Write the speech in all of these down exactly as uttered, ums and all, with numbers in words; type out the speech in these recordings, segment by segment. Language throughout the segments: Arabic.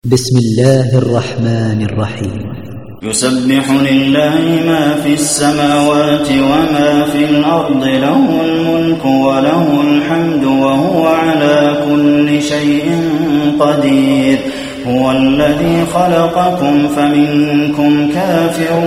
بسم الله الرحمن الرحيم. يسبح لله ما في السماوات وما في الأرض، له الملك وله الحمد وهو على كل شيء قدير. هو الذي خلقكم فمنكم كافر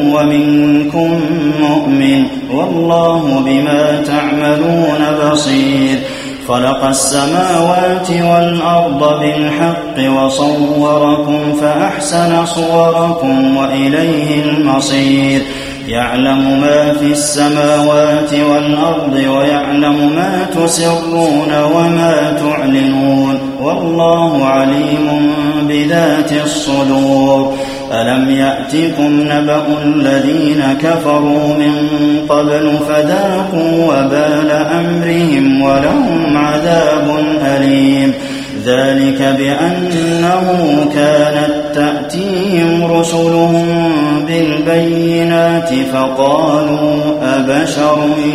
ومنكم مؤمن، والله بما تعملون بصير. خلق السماوات والأرض بالحق وصوركم فأحسن صوركم وإليه المصير. يعلم ما في السماوات والأرض ويعلم ما تسرون وما تعلنون، والله عليم بذات الصدور. ألم يأتكم نبأ الذين كفروا من قبل فذاقوا وبال أمرهم ولهم عذاب أليم. ذلك بأنه كانت تأتيهم رسلهم بالبينات فقالوا أبشر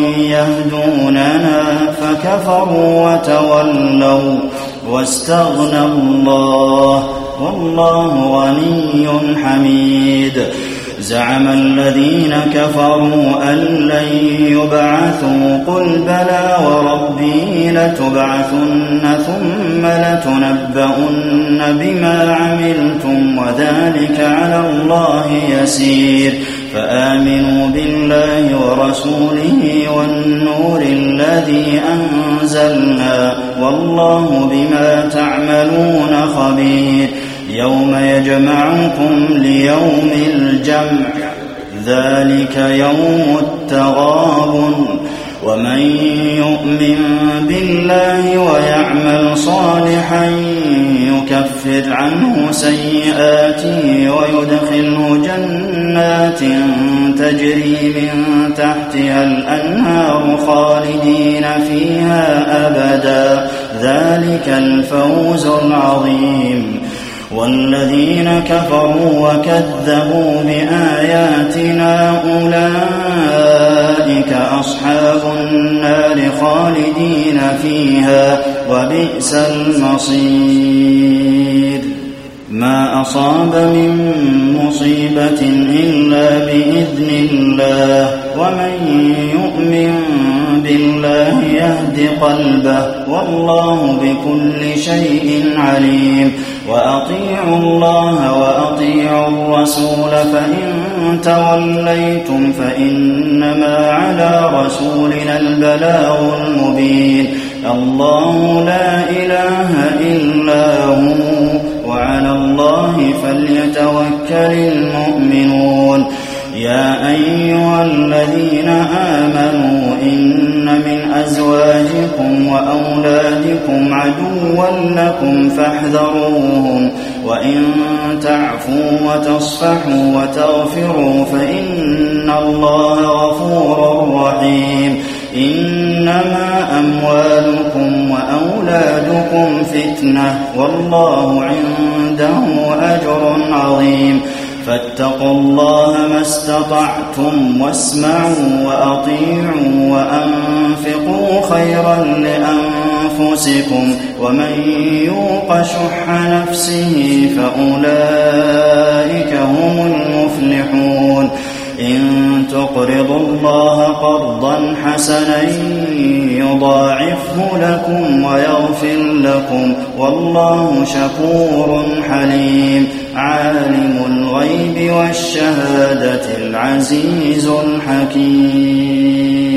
يهدوننا فكفروا وتولوا واستغنى الله، والله غني حميد. زعم الذين كفروا أن لن يبعثوا، قل بلى وربي لتبعثن ثم لتنبؤن بما عملتم وذلك على الله يسير. فآمنوا بالله ورسوله والنور الذي أنزلنا، والله بما تعملون خبير. يوم يجمعكم ليوم الجمع، ذلك يوم التغابن. ومن يؤمن بالله ويعمل صالحا يكفر عنه سيئاته ويدخله جنات تجري من تحتها الأنهار خالدين فيها أبدا، ذلك الفوز العظيم. والذين كفروا وكذبوا بآياتنا أولئك أصحاب النار خالدين فيها وبئس المصير. ما أصاب من مصيبة إلا بإذن الله، ومن يؤمن بالله يهد قلبه، والله بكل شيء عليم. وأطيعوا الله وأطيعوا الرسول، فإن توليتم فإنما على رسولنا البلاغ المبين. الله لا إله إلا هو، وعلى الله فليتوكل المؤمنون. يا أيها الذين آمنوا إن من أزواجكم وأولادكم عدوا لكم فاحذروهم، وإن تعفوا وتصفحوا وتغفروا فإن الله غفور رحيم. إنما أموالكم وأولادكم فتنة، والله عنده أجر عظيم. فاتقوا الله ما استطعتم واسمعوا وأطيعوا وأنفقوا خيرا لأنفسكم، ومن يوق شح نفسه فأولئك هم المفلحون. إن تقرضوا الله قرضا حسنا يضاعفه لكم ويغفر لكم، والله شكور حليم. عالم الغيب والشهادة العزيز الحكيم.